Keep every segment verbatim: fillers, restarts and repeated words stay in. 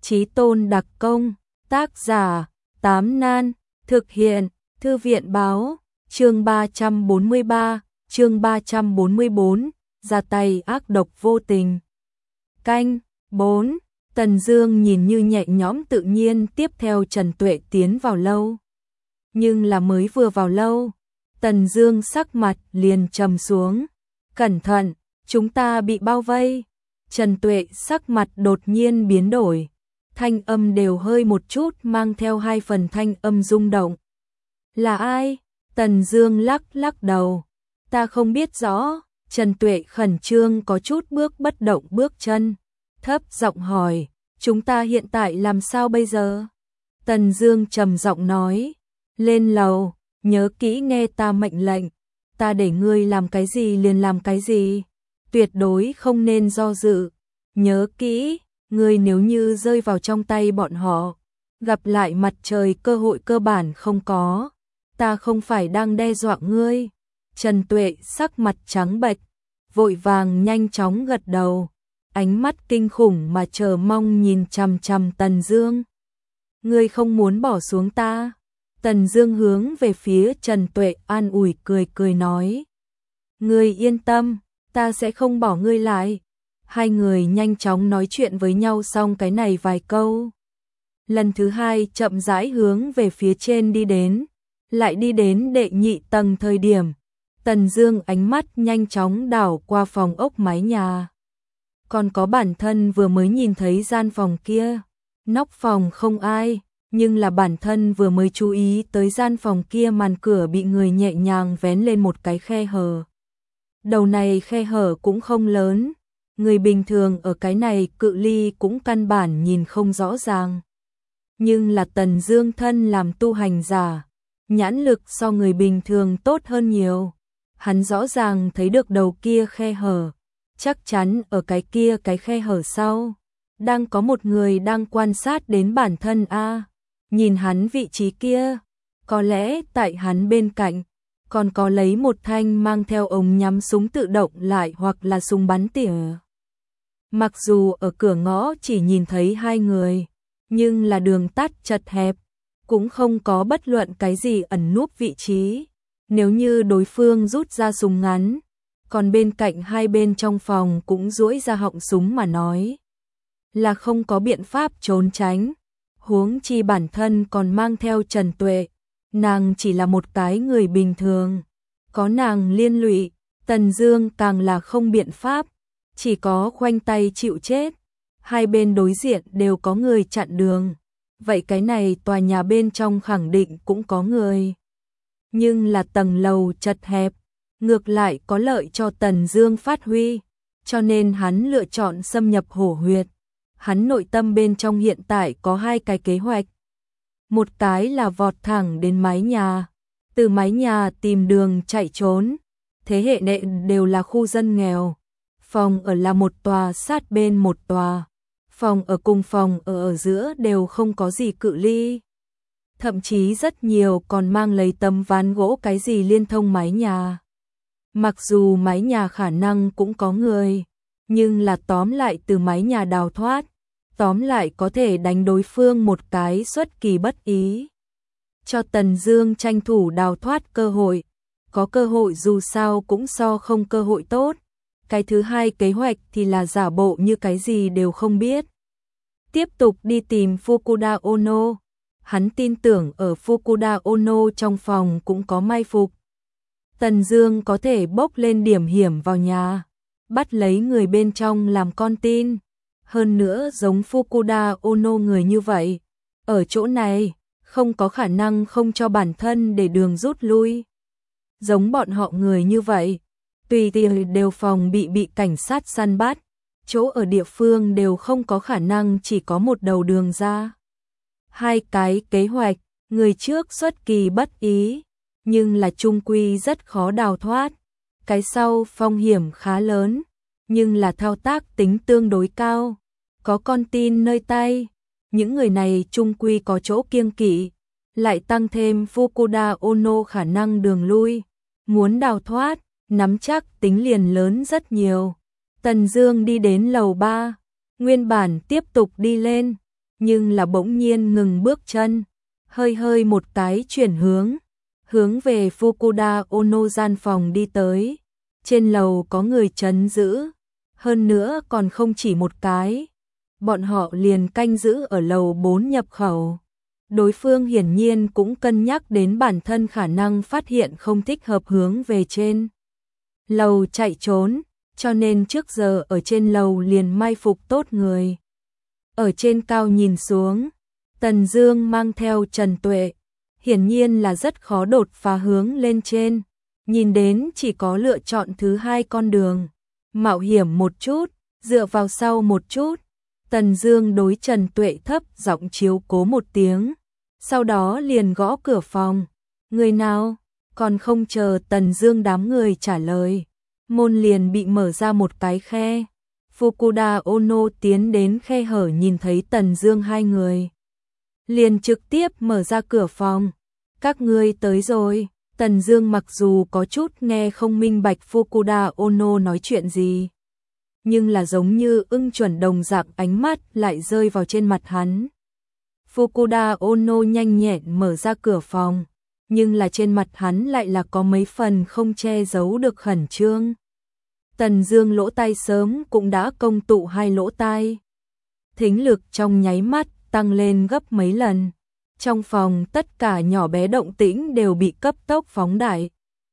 Chí tôn đặc công, tác giả, Tám Nan, thực hiện, Thư viện báo, chương ba trăm bốn mươi ba, chương ba trăm bốn mươi bốn, ra tay ác độc vô tình. Canh, bốn, Tần Dương nhìn như nhẹ nhõm tự nhiên tiếp theo Trần Tuệ tiến vào lâu. Nhưng là mới vừa vào lâu, Tần Dương sắc mặt liền trầm xuống. Cẩn thận, chúng ta bị bao vây. Trần Tuệ sắc mặt đột nhiên biến đổi. Thanh âm đều hơi một chút mang theo hai phần thanh âm rung động. Là ai? Tần Dương lắc lắc đầu. Ta không biết rõ. Trần Tuệ khẩn trương có chút bước bất động bước chân. Thấp giọng hỏi, chúng ta hiện tại làm sao bây giờ? Tần Dương trầm giọng nói, lên lầu, nhớ kỹ nghe ta mệnh lệnh. Ta để ngươi làm cái gì liền làm cái gì. Tuyệt đối không nên do dự. Nhớ kỹ, ngươi nếu như rơi vào trong tay bọn họ, gặp lại mặt trời cơ hội cơ bản không có. Ta không phải đang đe dọa ngươi. Trần Tuệ sắc mặt trắng bệch, vội vàng nhanh chóng gật đầu, ánh mắt kinh khủng mà chờ mong nhìn chằm chằm Tần Dương. Ngươi không muốn bỏ xuống ta? Tần Dương hướng về phía Trần Tuệ an ủi cười cười nói. Ngươi yên tâm, ta sẽ không bỏ ngươi lại. Hai người nhanh chóng nói chuyện với nhau xong cái này vài câu. Lần thứ hai chậm rãi hướng về phía trên đi đến, lại đi đến đệ nhị tầng thời điểm. Tần Dương ánh mắt nhanh chóng đảo qua phòng ốc mái nhà. Còn có bản thân vừa mới nhìn thấy gian phòng kia. Nóc phòng không ai, nhưng là bản thân vừa mới chú ý tới gian phòng kia màn cửa bị người nhẹ nhàng vén lên một cái khe hở. Đầu này khe hở cũng không lớn, người bình thường ở cái này cự ly cũng căn bản nhìn không rõ ràng. Nhưng là Tần Dương thân làm tu hành giả, nhãn lực so người bình thường tốt hơn nhiều. Hắn rõ ràng thấy được đầu kia khe hở, chắc chắn ở cái kia cái khe hở sau đang có một người đang quan sát đến bản thân a. Nhìn hắn vị trí kia, có lẽ tại hắn bên cạnh còn có lấy một thanh mang theo ống nhắm súng tự động lại hoặc là súng bắn tỉa. Mặc dù ở cửa ngõ chỉ nhìn thấy hai người, nhưng là đường tắt chật hẹp, cũng không có bất luận cái gì ẩn núp vị trí. Nếu như đối phương rút ra súng ngắn, còn bên cạnh hai bên trong phòng cũng duỗi ra họng súng mà nói, là không có biện pháp trốn tránh. Huống chi bản thân còn mang theo Trần Tuệ, nàng chỉ là một cái người bình thường, có nàng liên lụy, Tần Dương càng là không biện pháp, chỉ có khoanh tay chịu chết. Hai bên đối diện đều có người chặn đường, vậy cái này tòa nhà bên trong khẳng định cũng có người. Nhưng là tầng lầu chật hẹp, ngược lại có lợi cho Tần Dương phát huy, cho nên hắn lựa chọn xâm nhập hổ huyệt. Hắn nội tâm bên trong hiện tại có hai cái kế hoạch. Một cái là vọt thẳng đến mái nhà, từ mái nhà tìm đường chạy trốn. Thế hệ nệ đều là khu dân nghèo, phòng ở là một tòa sát bên một tòa, phòng ở cùng phòng ở ở giữa đều không có gì cự ly. Thậm chí rất nhiều còn mang lấy tấm ván gỗ cái gì liên thông mái nhà. Mặc dù mái nhà khả năng cũng có người, nhưng là tóm lại từ mái nhà đào thoát, tóm lại có thể đánh đối phương một cái xuất kỳ bất ý. Cho Tần Dương tranh thủ đào thoát cơ hội, có cơ hội dù sao cũng so không cơ hội tốt. Cái thứ hai kế hoạch thì là giả bộ như cái gì đều không biết. Tiếp tục đi tìm Fukuda Ono. Hắn tin tưởng ở Fukuda Ono trong phòng cũng có mai phục. Tần Dương có thể bốc lên điểm hiểm vào nhà, bắt lấy người bên trong làm con tin. Hơn nữa giống Fukuda Ono người như vậy, ở chỗ này không có khả năng không cho bản thân để đường rút lui. Giống bọn họ người như vậy, tùy tiện đều phòng bị bị cảnh sát săn bắt, chỗ ở địa phương đều không có khả năng chỉ có một đầu đường ra. Hai cái kế hoạch, người trước xuất kỳ bất ý, nhưng là chung quy rất khó đào thoát. Cái sau phong hiểm khá lớn, nhưng là thao tác tính tương đối cao, có con tin nơi tay. Những người này chung quy có chỗ kiêng kỵ, lại tăng thêm Fukuda Ono khả năng đường lui, muốn đào thoát, nắm chắc tính liền lớn rất nhiều. Tần Dương đi đến lầu ba, nguyên bản tiếp tục đi lên, nhưng là bỗng nhiên ngừng bước chân, hơi hơi một cái chuyển hướng, hướng về Fukuda Ono gian phòng đi tới. Trên lầu có người trấn giữ, hơn nữa còn không chỉ một cái. Bọn họ liền canh giữ ở lầu bốn nhập khẩu. Đối phương hiển nhiên cũng cân nhắc đến bản thân khả năng phát hiện không thích hợp hướng về trên lầu chạy trốn, cho nên trước giờ ở trên lầu liền mai phục tốt người. Ở trên cao nhìn xuống, Tần Dương mang theo Trần Tuệ, hiển nhiên là rất khó đột phá hướng lên trên, nhìn đến chỉ có lựa chọn thứ hai con đường, mạo hiểm một chút, dựa vào sau một chút. Tần Dương đối Trần Tuệ thấp giọng chiếu cố một tiếng, sau đó liền gõ cửa phòng. Người nào? Còn không chờ Tần Dương đám người trả lời, môn liền bị mở ra một cái khe. Fukuda Ono tiến đến khe hở nhìn thấy Tần Dương hai người, liền trực tiếp mở ra cửa phòng. Các ngươi tới rồi. Tần Dương mặc dù có chút nghe không minh bạch Fukuda Ono nói chuyện gì, nhưng là giống như ưng chuẩn đồng dạng ánh mắt lại rơi vào trên mặt hắn. Fukuda Ono nhanh nhẹn mở ra cửa phòng, nhưng là trên mặt hắn lại là có mấy phần không che giấu được khẩn trương. Tần Dương lỗ tai sớm cũng đã công tụ hai lỗ tai, thính lực trong nháy mắt tăng lên gấp mấy lần. Trong phòng tất cả nhỏ bé động tĩnh đều bị cấp tốc phóng đại,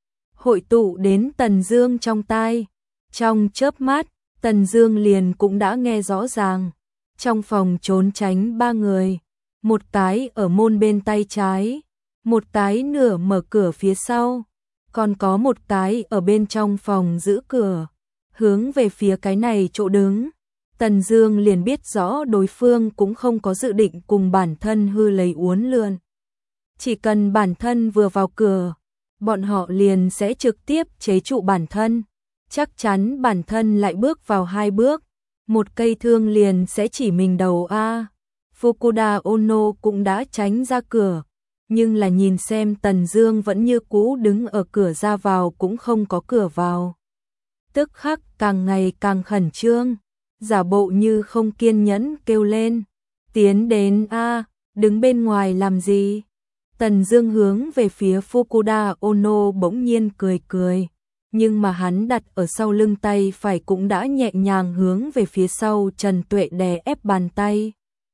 hội tụ đến Tần Dương trong tai. Trong chớp mắt, Tần Dương liền cũng đã nghe rõ ràng. Trong phòng trốn tránh ba người, một cái ở môn bên tay trái, một cái nửa mở cửa phía sau, còn có một cái ở bên trong phòng giữ cửa, hướng về phía cái này chỗ đứng. Tần Dương liền biết rõ đối phương cũng không có dự định cùng bản thân hư lấy uốn lượn. Chỉ cần bản thân vừa vào cửa, bọn họ liền sẽ trực tiếp chế trụ bản thân. Chắc chắn bản thân lại bước vào hai bước, một cây thương liền sẽ chỉ mình đầu a. Fukuda Ono cũng đã tránh ra cửa, nhưng là nhìn xem Tần Dương vẫn như cũ đứng ở cửa ra vào cũng không có cửa vào. Tức khắc càng ngày càng khẩn trương, giả bộ như không kiên nhẫn kêu lên, tiến đến a, đứng bên ngoài làm gì? Tần Dương hướng về phía Fukuda Ono bỗng nhiên cười cười, nhưng mà hắn đặt ở sau lưng tay phải cũng đã nhẹ nhàng hướng về phía sau Trần Tuệ đè ép bàn tay,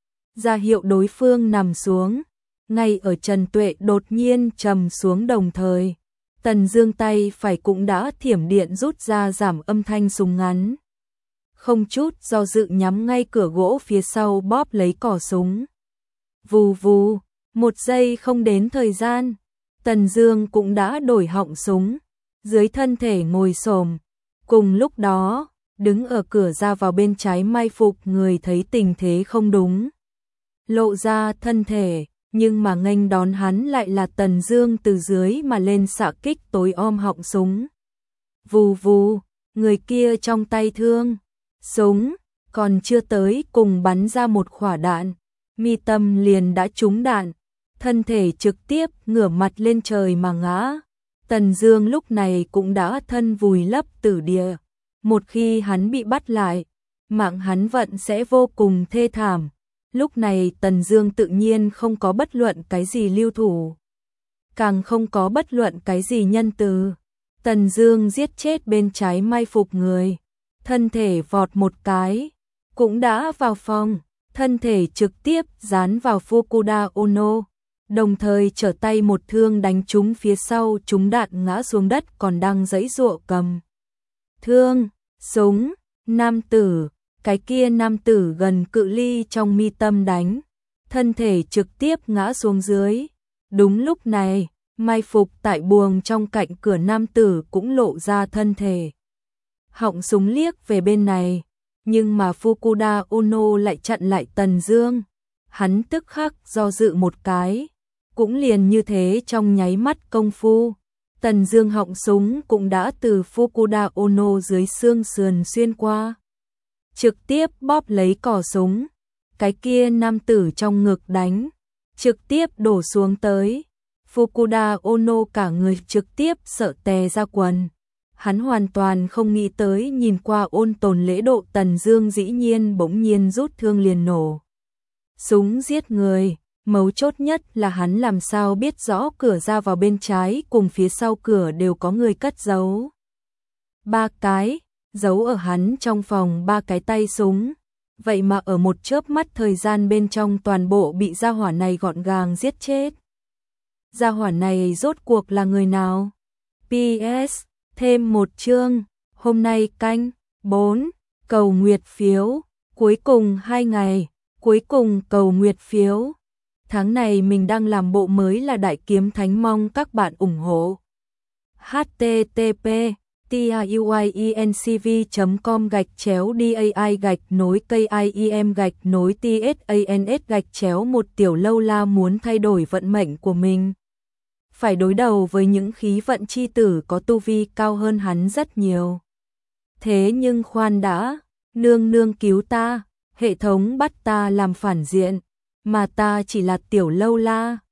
ra hiệu đối phương nằm xuống. Ngay ở Trần Tuệ đột nhiên trầm xuống đồng thời, Tần Dương tay phải cũng đã thiểm điện rút ra giảm âm thanh súng ngắn, không chút do dự nhắm ngay cửa gỗ phía sau bóp lấy cò súng. Vù vù, một giây không đến thời gian, Tần Dương cũng đã đổi họng súng, dưới thân thể ngồi xổm. Cùng lúc đó, đứng ở cửa ra vào bên trái mai phục người thấy tình thế không đúng, lộ ra thân thể, nhưng mà nghênh đón hắn lại là Tần Dương từ dưới mà lên xạ kích tối om họng súng. Vù vù, người kia trong tay thương, súng còn chưa tới cùng bắn ra một quả đạn, mi tâm liền đã trúng đạn, thân thể trực tiếp ngửa mặt lên trời mà ngã. Tần Dương lúc này cũng đã thân vùi lấp tử địa, một khi hắn bị bắt lại, mạng hắn vận sẽ vô cùng thê thảm. Lúc này Tần Dương tự nhiên không có bất luận cái gì lưu thủ, càng không có bất luận cái gì nhân từ. Tần Dương giết chết bên trái mai phục người, thân thể vọt một cái, cũng đã vào phòng, thân thể trực tiếp dán vào Fukuda Ono, đồng thời trở tay một thương đánh trúng phía sau, trúng đạn ngã xuống đất còn đang giãy giụa cầm thương, súng. Nam tử, cái kia nam tử gần cự ly trong mi tâm đánh, thân thể trực tiếp ngã xuống dưới. Đúng lúc này, mai phục tại buồng trong cạnh cửa nam tử cũng lộ ra thân thể, họng súng liếc về bên này, nhưng mà Fukuda Ono lại chặn lại Tần Dương. Hắn tức khắc do dự một cái, cũng liền như thế trong nháy mắt công phu, Tần Dương họng súng cũng đã từ Fukuda Ono dưới xương sườn xuyên qua, trực tiếp bóp lấy cò súng. Cái kia nam tử trong ngực đánh, trực tiếp đổ xuống tới. Fukuda Ono cả người trực tiếp sợ tè ra quần. Hắn hoàn toàn không nghĩ tới nhìn qua ôn tồn lễ độ Tần Dương dĩ nhiên bỗng nhiên rút thương liền nổ. súng giết người. Mấu chốt nhất là hắn làm sao biết rõ cửa ra vào bên trái cùng phía sau cửa đều có người cất giấu. Ba cái, giấu ở hắn trong phòng ba cái tay súng. Vậy mà ở một chớp mắt thời gian bên trong toàn bộ bị gia hỏa này gọn gàng giết chết. Gia hỏa này rốt cuộc là người nào? pê ét, thêm một chương, hôm nay canh bốn, cầu nguyệt phiếu, cuối cùng hai ngày, cuối cùng cầu nguyệt phiếu. Tháng này mình đang làm bộ mới là Đại Kiếm Thánh, mong các bạn ủng hộ. h t t p tuyencv chấm com gạch chéo dai gạch nối kim gạch nối tsans gạch chéo một tiểu lâu la muốn thay đổi vận mệnh của mình. Phải đối đầu với những khí vận chi tử có tu vi cao hơn hắn rất nhiều. Thế nhưng khoan đã, nương nương cứu ta, hệ thống bắt ta làm phản diện, mà ta chỉ là tiểu lâu la.